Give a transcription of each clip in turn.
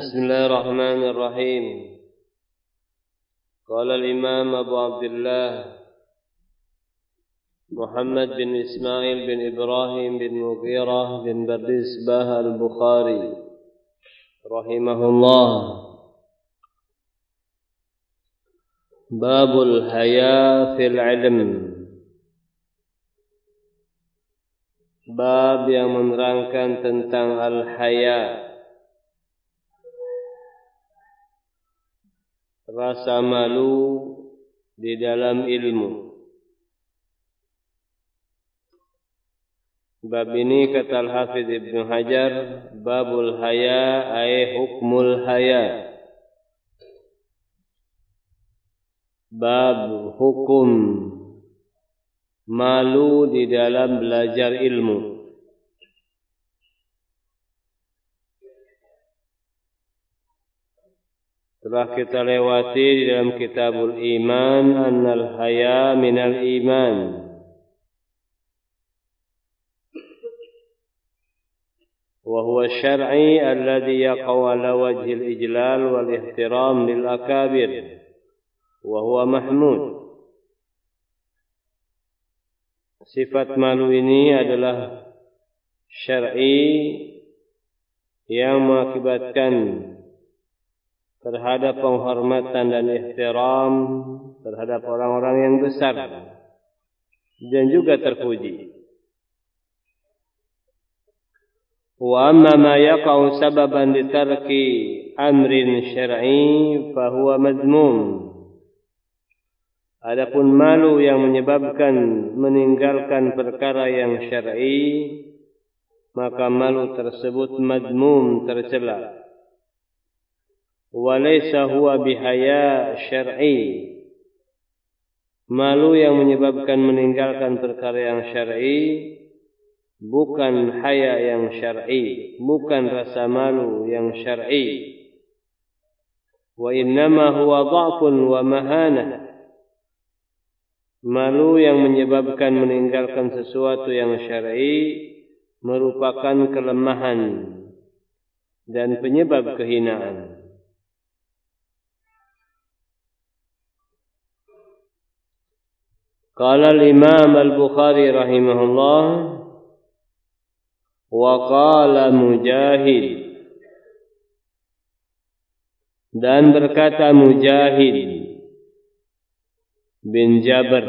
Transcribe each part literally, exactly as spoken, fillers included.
Bismillahirrahmanirrahim. Qala al-Imam Abu Abdullah Muhammad bin Ismail bin Ibrahim bin Mughirah bin Bardisbah al-Bukhari rahimahullah. Babul haya fil ilm. Bab yang menerangkan tentang al-haya, rasa malu di dalam ilmu. Bab ini kata Al-Hafidh Ibn Hajar, babul haya ay hukmul haya. Bab hukum malu di dalam belajar ilmu. Telah kita lewati di dalam kitabul iman, annal haya minal iman. Wa huwa syar'i alladhi yaqa'u ala wajhil ijlal wal ihtiram lil akabir. Wa huwa mahmud. Sifat malu ini adalah syar'i yang mengakibatkan terhadap penghormatan dan ihtiram terhadap orang-orang yang besar dan juga terpuji. Wa amma ma yaqa'u sababan li tarki amrin syar'i fa huwa madmum. Adapun malu yang menyebabkan meninggalkan perkara yang syar'i, maka malu tersebut madmum, tercela. Walaysa huwa bihaya syar'i. Malu yang menyebabkan meninggalkan perkara yang syar'i bukan haya yang syar'i, bukan rasa malu yang syar'i. Wa innama huwa dha'fun wa mahanah. Malu yang menyebabkan meninggalkan sesuatu yang syar'i merupakan kelemahan dan penyebab kehinaan. Qala al-Imam al-Bukhari rahimahullah, wa qala Mujahid, dan berkata Mujahid bin Jabr,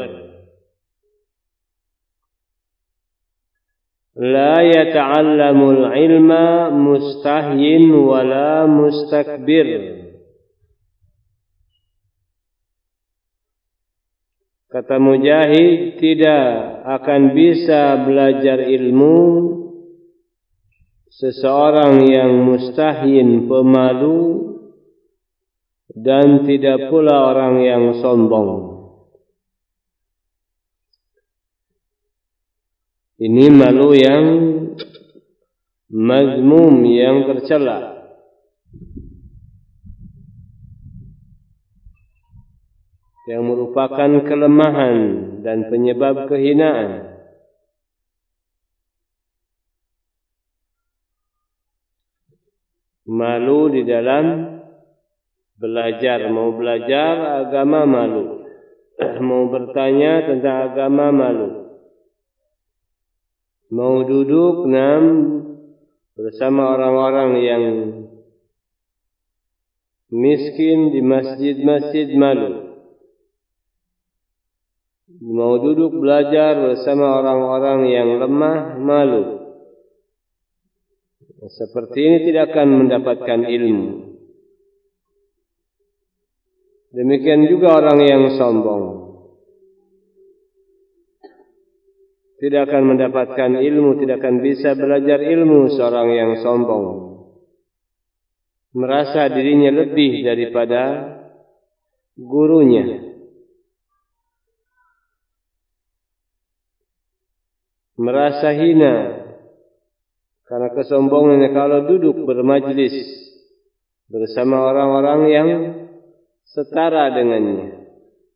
la yata'allamul ilma mustahyin wala mustakbir. Kata Mujahid, tidak akan bisa belajar ilmu seseorang yang mustahyin, pemalu, dan tidak pula orang yang sombong. Ini malu yang mazmum, yang tercela, yang merupakan kelemahan dan penyebab kehinaan. Malu di dalam belajar, mau belajar agama malu, mau bertanya tentang agama malu, mau duduk nam bersama orang-orang yang miskin di masjid-masjid malu, mau duduk belajar bersama orang-orang yang lemah malu. Seperti ini tidak akan mendapatkan ilmu. Demikian juga orang yang sombong tidak akan mendapatkan ilmu, tidak akan bisa belajar ilmu. Seorang yang sombong merasa dirinya lebih daripada gurunya, merasa hina karena kesombongannya kalau duduk bermajlis bersama orang-orang yang setara dengannya,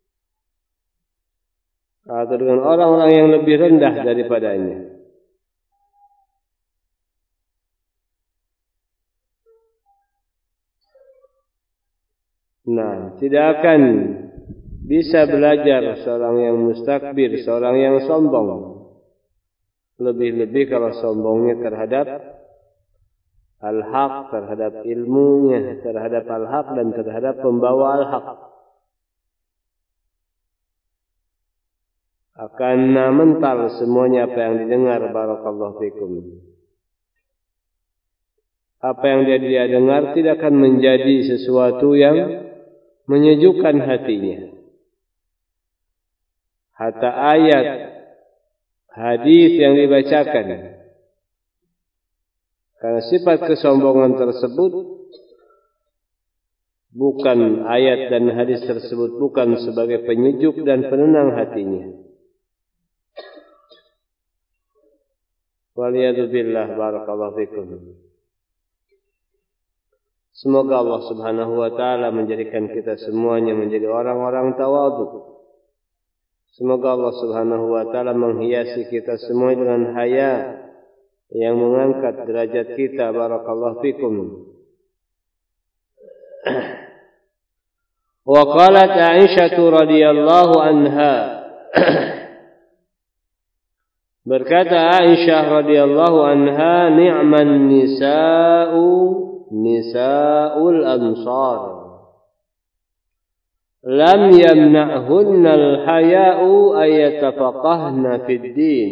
atau dengan orang-orang yang lebih rendah daripadanya. Nah, tidak akan bisa belajar seorang yang mustakbir, seorang yang sombong. Lebih-lebih kalau sombongnya terhadap al-haq, terhadap ilmunya, terhadap al-haq dan terhadap pembawa al-haq. Akan mental semuanya apa yang didengar, barakallahu fikum. Apa yang dia, dia dengar tidak akan menjadi sesuatu yang menyejukkan hatinya. Hatta ayat, hadis yang dibacakan, karena sifat kesombongan tersebut bukan ayat dan hadis tersebut bukan sebagai penyejuk dan penenang hatinya. Waliyadzubillah, barakallahu fikum. Semoga Allah subhanahu wa ta'ala menjadikan kita semuanya menjadi orang-orang tawadhu. Semoga Allah subhanahu wa ta'ala menghiasi kita semua dengan haya yang mengangkat derajat kita, barakallahu fikum. Wa qalat Aisyah radhiyallahu anha, berkata Aisyah radhiyallahu anha, ni'man nisa'u nisa'ul ansar, lam yamna'hunna al-haya'u ayatafaqahna fid din.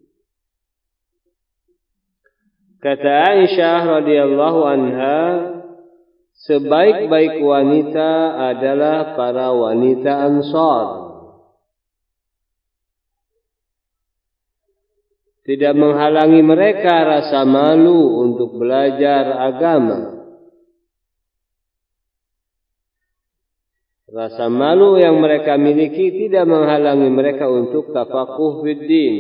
Kata Aisyah radhiyallahu anha, sebaik-baik wanita adalah para wanita Ansar. Tidak menghalangi mereka rasa malu untuk belajar agama. Rasa malu yang mereka miliki tidak menghalangi mereka untuk tafaqquh fid din.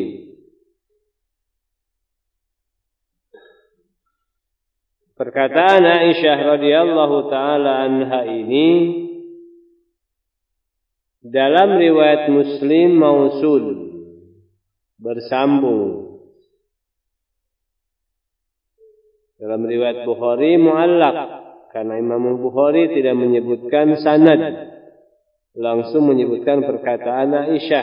Perkataan Aisyah radhiyallahu taala anha ini dalam riwayat Muslim mausul, bersambung. Dalam riwayat Bukhari muallaq, karena Imam Bukhari tidak menyebutkan sanad, langsung menyebutkan perkataan Aisyah.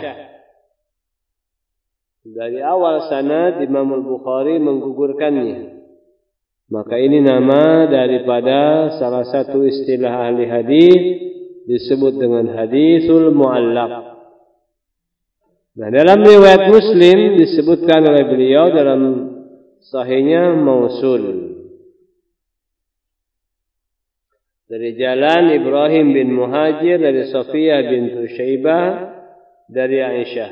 Dari awal sanad Imam Bukhari menggugurkannya. Maka ini nama daripada salah satu istilah ahli hadis disebut dengan hadisul muallaq. Nah, dalam riwayat Muslim disebutkan oleh beliau dalam sahihnya mausul. Dari jalan Ibrahim bin Muhajir, dari Safiyah bintu Syaibah, dari Aisyah.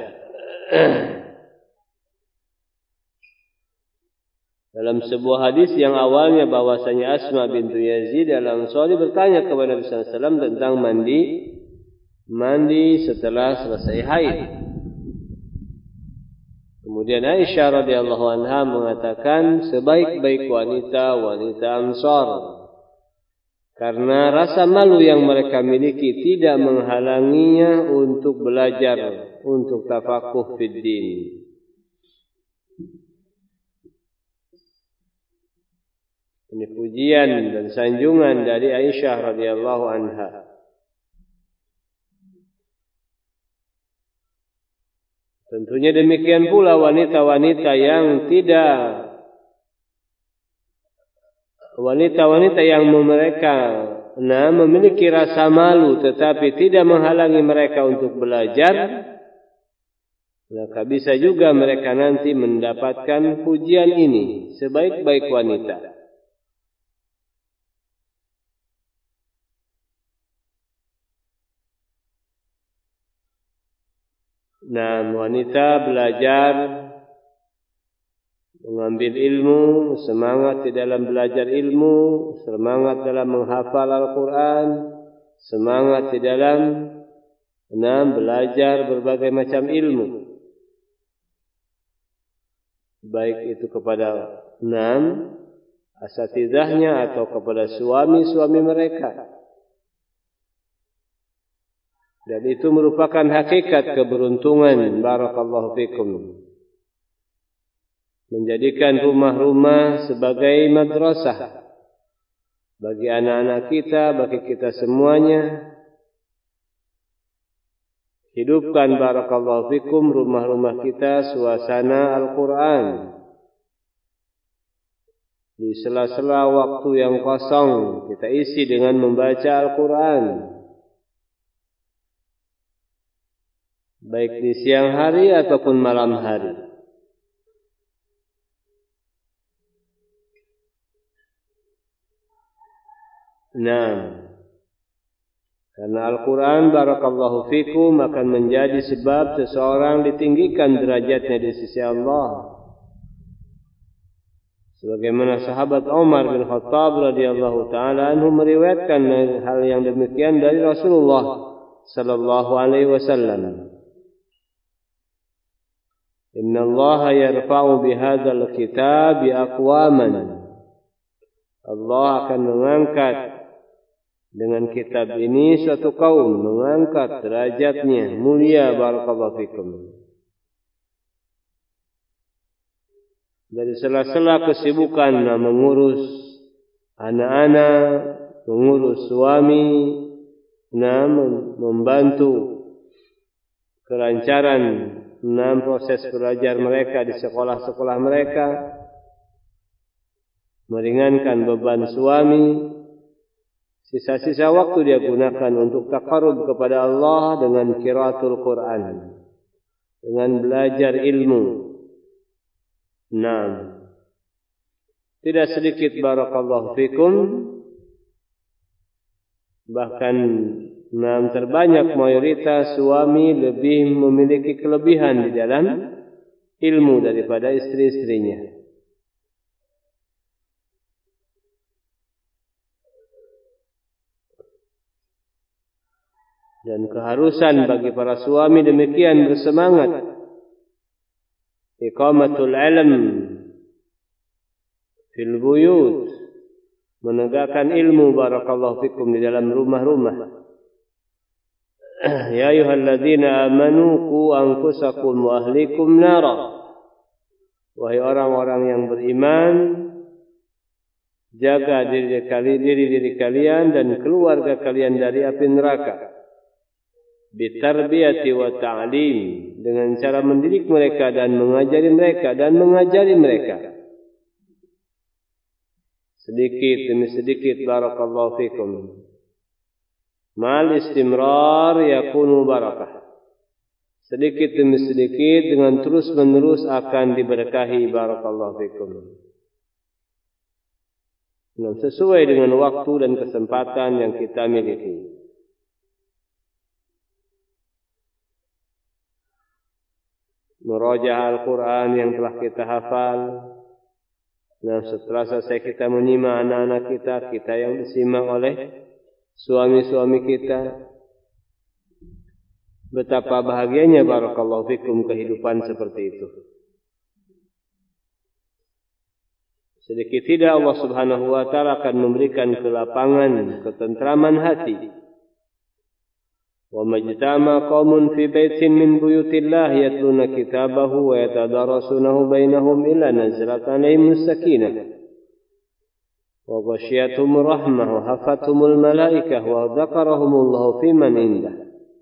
Dalam sebuah hadis yang awalnya bahwasanya Asma bintu Yazid al-Ansari bertanya kepada Nabi sallallahu alaihi wasallam tentang mandi mandi setelah selesai haid. Kemudian Aisyah radhiyallahu anha mengatakan sebaik-baik wanita wanita Ansar, karena rasa malu yang mereka miliki tidak menghalanginya untuk belajar, untuk tafaqquh fid din. Ini pujian dan sanjungan dari Aisyah radhiyallahu anha. Tentunya demikian pula wanita-wanita yang tidak wanita-wanita yang mereka nah, memiliki rasa malu tetapi tidak menghalangi mereka untuk belajar, maka bisa juga mereka nanti mendapatkan pujian ini sebaik-baik wanita. Nah, wanita belajar, mengambil ilmu, semangat di dalam belajar ilmu, semangat dalam menghafal Al-Quran, semangat di dalam nah, belajar berbagai macam ilmu. Baik itu kepada enam asatidahnya atau kepada suami-suami mereka. Dan itu merupakan hakikat keberuntungan, barakallahu fikum, menjadikan rumah-rumah sebagai madrasah, bagi anak-anak kita, bagi kita semuanya. Hidupkan barakallahu fikum rumah-rumah kita suasana Al-Quran. Di sela-sela waktu yang kosong kita isi dengan membaca Al-Quran. Baik di siang hari ataupun malam hari. Nah, karena Al-Quran barakallahu fikum akan menjadi sebab seseorang ditinggikan derajatnya di sisi Allah. Sebagaimana sahabat Umar bin Khattab radhiyallahu taala anhu meriwayatkan hal yang demikian dari Rasulullah sallallahu alaihi wasallam. Inna Allah yarfa'u bihadzal kitab aqwaman. Allah akan mengangkat dengan kitab ini suatu kaum, mengangkat derajatnya mulia barakallahu fikum. Dari sela-sela kesibukan mengurus anak-anak, mengurus suami, nah, membantu kelancaran nah, proses belajar mereka di sekolah-sekolah mereka, meringankan beban suami. Sisa-sisa waktu dia gunakan untuk taqarrub kepada Allah dengan qiraatul Quran, dengan belajar ilmu. Nah, tidak sedikit barakallahu fikum, bahkan nah, terbanyak mayoritas suami lebih memiliki kelebihan di dalam ilmu daripada istri-istrinya. Dan keharusan bagi para suami demikian bersemangat iqamatul ilm fil buyut, menegakkan ilmu barakallahu fikum di dalam rumah-rumah. Ya ayyuhalladzina amanu qu anfusakum wa ahlikum nara. Wahai orang-orang yang beriman, jaga diri kalian, diri diri kalian dan keluarga kalian dari api neraka. Bitarbiyati wa ta'lim, dengan cara mendidik mereka dan mengajari mereka dan mengajari mereka. Sedikit demi sedikit barakallahu fikum. Mal istimrar yakunu barakah. Sedikit demi sedikit dengan terus menerus akan diberkahi barakallahu fikum. Nah, sesuai dengan waktu dan kesempatan yang kita miliki. Murajaah Al-Quran yang telah kita hafal. Nah, setelah selesai kita menyimak anak-anak kita, kita yang disimak oleh suami-suami kita. Betapa bahagianya barakallahu fikum kehidupan seperti itu. Sedikit tidak Allah subhanahu wa ta'ala akan memberikan kelapangan, ketentraman hati. وَمَا اجْتَمَعَ قَوْمٌ فِي بَيْتٍ مِّن بُيُوتِ اللَّهِ يَتْلُونَ كِتَابَهُ وَيَتَدَارَسُونَهُ بَيْنَهُمْ إِلَّا نَزَلَتْ عَلَيْهِمُ السَّكِينَةُ وَغَشِيَتْهُمُ الرَّحْمَةُ وَحَفَّتْهُمُ الْمَلَائِكَةُ وَذَكَرَهُمُ اللَّهُ فِي مَنْ عِندَهُ.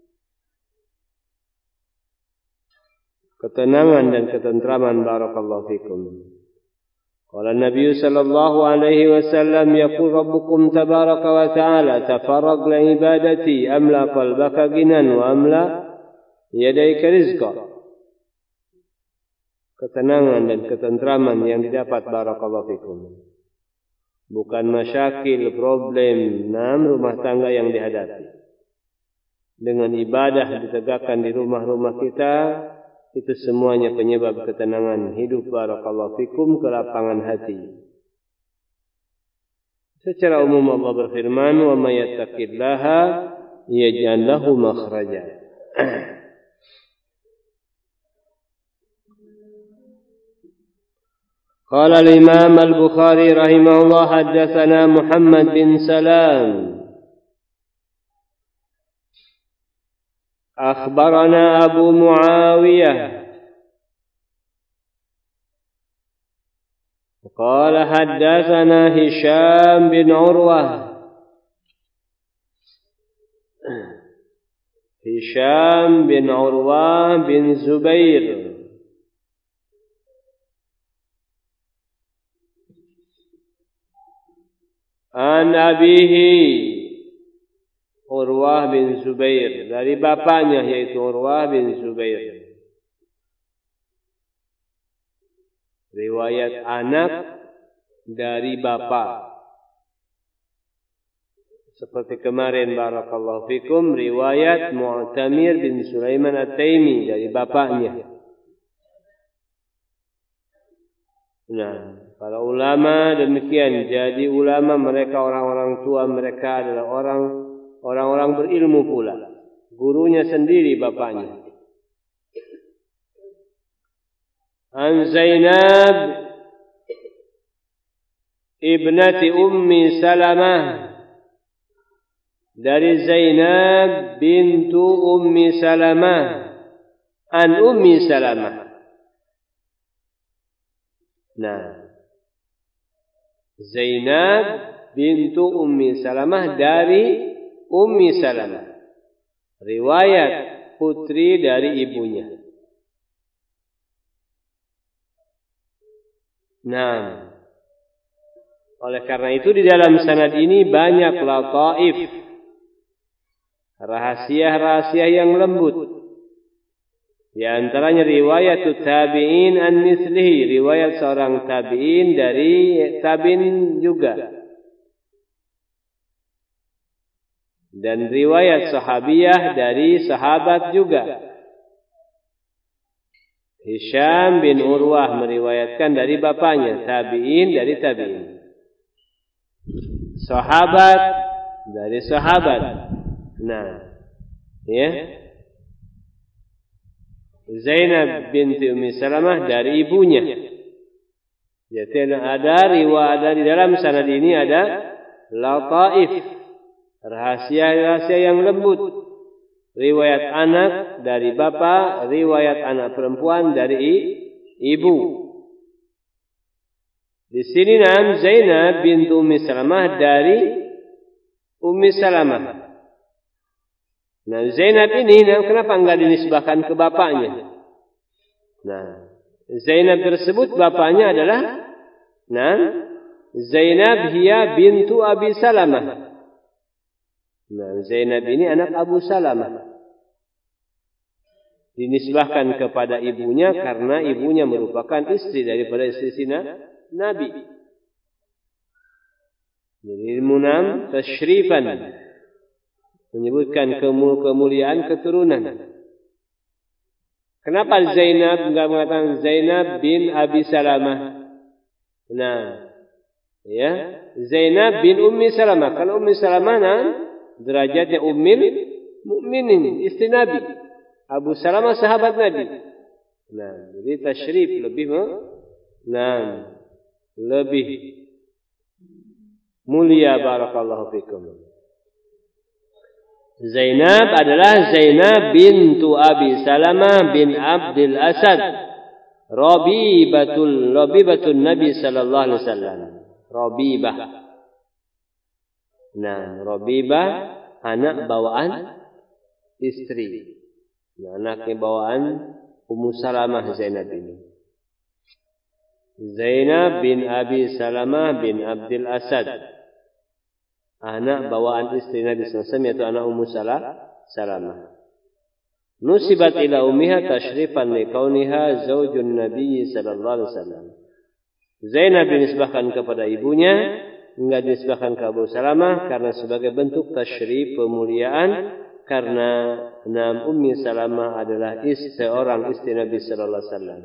Ketenangan dan ketentraman barakallahu fikum. Qala Nabi sallallahu alaihi wasallam yaqul rabbukum tabaraka wa ta'ala tafarrag li ibadati amla qalbaka ginan wa amla yadayka rizqa. Ketenangan dan ketentraman yang didapat barakallahu fikum. Bukan masyakil, problem, nam rumah tangga yang dihadapi. Dengan ibadah ditegakkan di rumah-rumah kita, itu semuanya penyebab ketenangan hidup barakallahu fikum, kelapangan hati. Secara umum Allah berfirman, "Wa may yattaqillaha yaj'al lahu makhraja." Qala al-Imam al-Bukhari rahimahullah haddatsana Muhammad bin Salam أخبرنا أبو معاوية Qala haddatsana Hisham bin Urwah Hisham bin Urwah bin Zubair an abihi Urwah bin Zubair, dari bapaknya yaitu Urwah bin Zubair. Riwayat anak dari bapak. Seperti kemarin barakallahu fikum, riwayat Mu'tamir bin Sulaiman At-Taimi dari bapaknya. Nah, para ulama demikian. Jadi ulama mereka orang-orang tua mereka adalah orang orang-orang berilmu pula. Gurunya sendiri bapaknya. An Zainab ibnati Ummi Salamah, dari Zainab bintu Ummi Salamah, an Ummi Salamah. Nah, Zainab bintu Ummi Salamah dari Ummi Salamah, riwayat putri dari ibunya. Nah, oleh karena itu di dalam sanad ini banyak lataif, rahasia-rahasia yang lembut. Di antaranya riwayat tabi'in an mislihi, riwayat seorang tabi'in dari tabi'in juga. Dan riwayat sahabiyah dari sahabat juga. Hisham bin Urwah meriwayatkan dari bapaknya, tabi'in dari tabi'in. Sahabat dari sahabat. Nah, ya. Zainab binti Ummi Salamah dari ibunya. Jadi ada riwayat di dalam sanad ini ada lataif, rahasia-rahasia yang lembut. Riwayat anak dari bapak, riwayat anak perempuan dari ibu. Di sini nam Zainab binti Ummi Salamah dari Ummi Salamah. Nah, Zainab ini nah, kenapa enggak dinisbahkan ke bapaknya? Nah, Zainab tersebut bapaknya adalah nah, Zainab hiya bintu Abi Salamah. Nah, Zainab ini anak Abu Salamah. Dinisbahkan kepada ibunya karena ibunya merupakan istri daripada istri Nabi. Jadi munam tasyrifan, menyebutkan kemuliaan keturunan. Kenapa Zainab enggak mengatakan Zainab bin Abi Salamah? Nah, ya, Zainab bin Ummi Salamah. Kalau Ummi Salamah nah, derajatnya ummil mukminin, istri Nabi. Abu Salamah sahabat Nabi. Nah, jadi tasyrif lebih nah, lebih mulia barakallahu fikum. Zainab adalah Zainab bintu Abi Salamah bin Abdul Asad, Rabibatul Rabibatul Nabi sallallahu alaihi wasallam. Rabibah. Nah, Rabibah anak bawaan istri. Nah, anaknya bawaan Ummu Salamah Zainab ini. Zainab bin Abi Salamah bin Abdul Asad, anak bawaan istri Nabi sallallahu alaihi wasallam, yaitu anak Ummu Salamah. Nusibat ila ummiha tashrifan li kauniha zaujun Nabi sallallahu alaihi wasallam. Zainab dinisbahkan kepada ibunya, enggak dinisbahkan ke Abu Salamah karena sebagai bentuk tasyrif pemuliaan, karena nama Ummi Salamah adalah istri seorang istri Nabi sallallahu alaihi wasallam.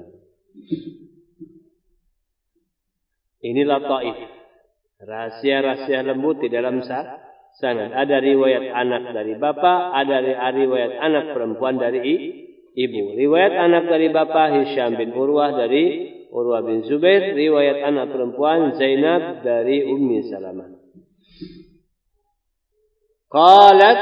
Inilah taif, rahasia-rahasia lembut di dalam sanad. Ada riwayat anak dari bapak, ada riwayat anak perempuan dari ibu. Riwayat anak dari bapak Hisham bin Urwah dari Urwah bin Zubair, riwayat anak perempuan Zainab dari Ummi Salamah. Qalat,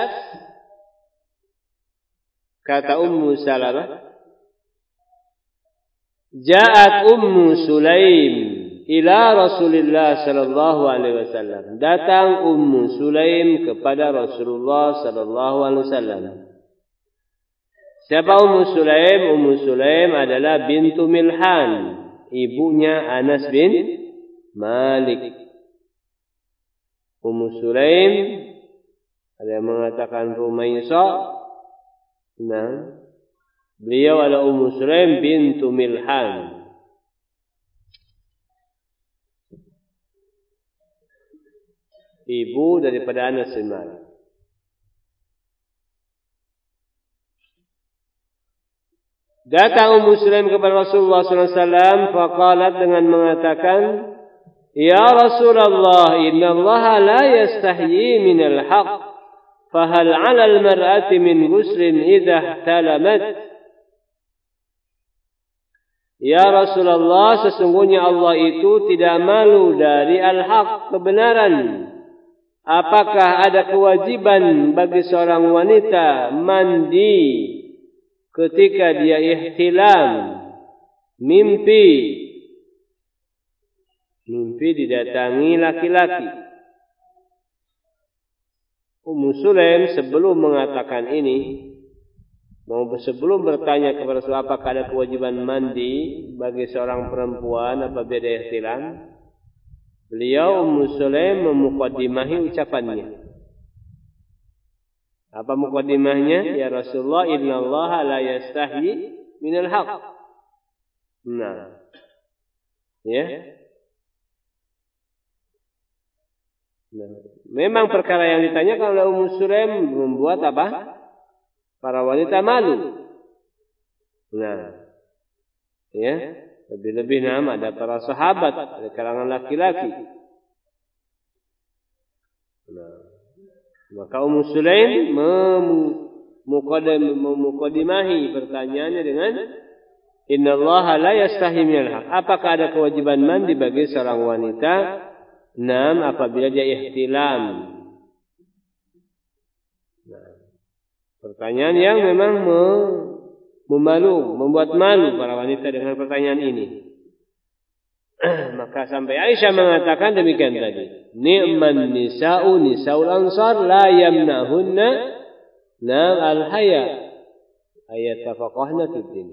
kata Ummu Salamah, Ja'at Ummu Sulaim ila Rasulillah sallallahu alaihi wasallam. Datang Ummu Sulaim kepada Rasulullah sallallahu alaihi wasallam. Siapa Ummu Sulaim? Ummu Sulaim adalah bintu Milhan, ibunya Anas bin Malik. Ummu Sulaim, ada yang mengatakan Rumaisa. Nah, beliau adalah Ummu Sulaim bintu Milhan. Ibu daripada Anas bin Malik. Datang Ummu Sulaim kepada Rasulullah sallallahu alaihi wasallam, faqalat dengan mengatakan, "Ya Rasulullah, inna Allah la yastahyi min al-haq, fahal 'ala al-mar'ati min ghuslin idha ihtalamat?" Ya Rasulullah, sesungguhnya Allah itu tidak malu dari al-haq, kebenaran. Apakah ada kewajiban bagi seorang wanita mandi ketika dia ihtilam, mimpi, mimpi didatangi laki-laki? Ummu Sulaim sebelum mengatakan ini, mau sebelum bertanya kepada Rasulullah apakah ada kewajiban mandi bagi seorang perempuan apabila dia ihtilam, beliau Ummu Sulaim memuqaddimahi ucapannya. Apa muqaddimahnya? Ya Rasulullah, innallaha la yastahyi minal haq. Nah. Ya. Nah, memang perkara yang ditanyakan oleh Ummu Sulaim membuat apa? Para wanita malu. Nah. Ya. Lebih-lebih nama ada para sahabat, ada kalangan laki-laki. Nah, maka Ummu Sulaim memuqaddimahi pertanyaannya dengan innallaha la yastahi minal haq. Apakah ada kewajiban mandi bagi seorang wanita enam apabila dia ihtilam? Nah, pertanyaan yang memang memalu, membuat malu para wanita dengan pertanyaan ini. Maka sampai Aisyah mengatakan demikian tadi. Ni'man nisa'u nisa'ul ansar la yamnahunna nal al-haya ayat tafaqahna fid din.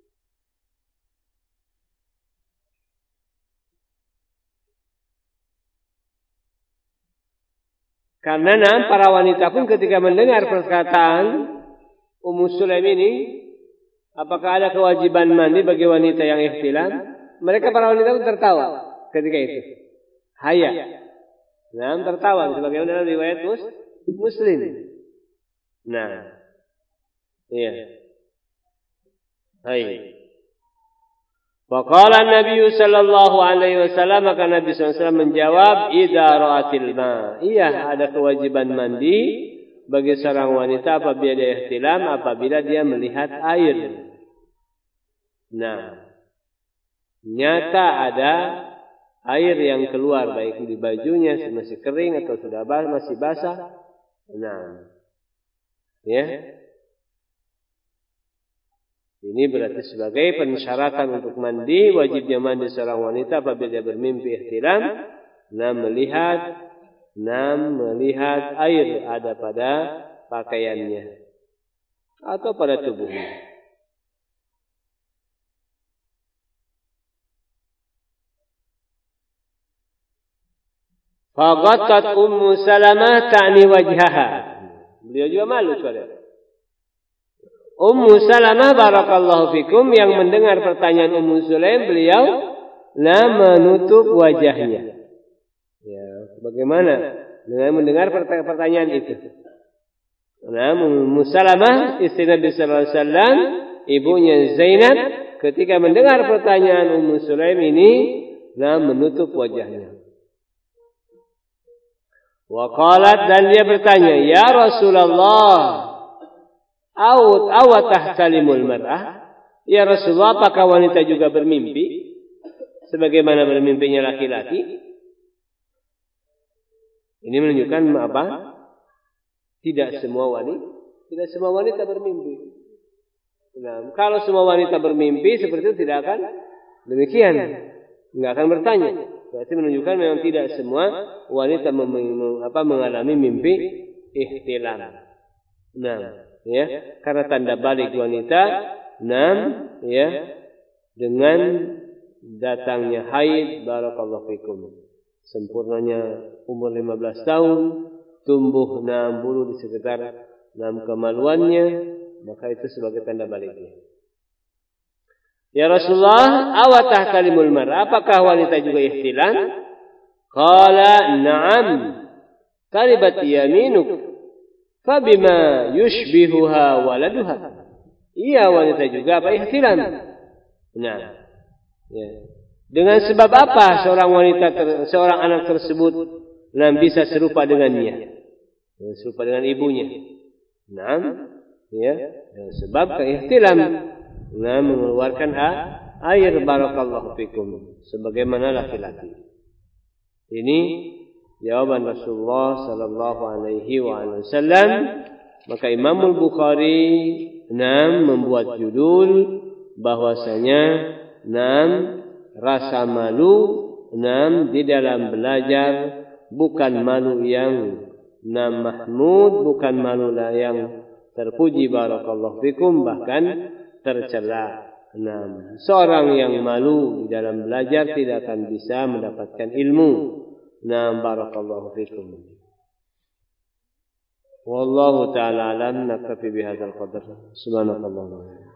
Karena nah, para wanita pun ketika mendengar perkataan Ummu Sulaim ini, apakah ada kewajiban mandi bagi wanita yang ihtilam? Mereka para wanita pun tertawa ketika itu. Haya. Nah, tertawa sebagaimana dalam riwayat mus, Muslim. Nah. Iya. Hai. Faqala Nabi sallallahu alaihi wasallam, maka Nabi sallallahu alaihi wasallam menjawab, "Idza ra'atil ma." Iya, ada kewajiban mandi bagi seorang wanita apabila dia ihtilam, apabila dia melihat air. Nah, nyata ada air yang keluar, baik di bajunya masih kering atau sudah masih basah. Nah, ya, ini berarti sebagai pensyaratan untuk mandi, wajibnya mandi seorang wanita apabila dia bermimpi ihtilam, nah melihat, nah melihat air ada pada pakaiannya atau pada tubuhnya. Faghattat Ummu Salamah ta'ni wajhaha. Beliau juga malu saudara. Ummu Salamah barakallahu fikum yang mendengar pertanyaan Ummu Sulaim, beliau la menutup wajahnya. Ya, bagaimana dengan mendengar pertanyaan itu? Nah, Ummu Salamah istri Nabi sallallahu alaihi wasallam, ibunya Zainab, ketika mendengar pertanyaan Ummu Sulaim ini, la menutup wajahnya. Waqalat, dan dia bertanya, "Ya Rasulullah, awat awat tahtalimul mar'ah?" Ya Rasulullah, apakah wanita juga bermimpi sebagaimana bermimpinya laki-laki? Ini menunjukkan apa? Tidak semua wanita, tidak semua wanita bermimpi. Nah, kalau semua wanita bermimpi seperti itu tidak akan demikian. Enggak akan bertanya. Berarti menunjukkan memang tidak semua wanita mem- apa, mengalami mimpi ihtilam. Nah, ya, karena tanda balik wanita, enam, ya, dengan datangnya haid, barakallahu fikum. Sempurnanya umur lima belas tahun, tumbuh enam bulu di sekitar enam kemaluannya, maka itu sebagai tanda baliknya. Ya Rasulullah, awatah kalimul mar'ah, apakah wanita juga ihtilam? Qala na'am, kalibat yaminuk, fabima yushbihuha waladuha. Iya, wanita juga apa ihtilam? Nah, ya. Dengan sebab apa seorang wanita, ter, seorang anak tersebut nah, bisa serupa dengannya, serupa dengan ibunya? Nah, ya, sebab keihtilam, nah, mengeluarkan air, barakallahu fikum, sebagaimana laki-laki. Ini jawaban Rasulullah sallallahu alaihi wasallam. Maka Imam Bukhari enam membuat judul bahwasanya enam rasa malu enam di dalam belajar bukan malu yang enam mahmud, bukan malu yang terpuji, barakallahu fikum, bahkan tercela. Enam, seorang yang malu di dalam belajar tidak akan bisa mendapatkan ilmu. Enam, barakallahu fikum. Wallahu ta'ala alam, naktafi bihadzal qadar. Subhanallah.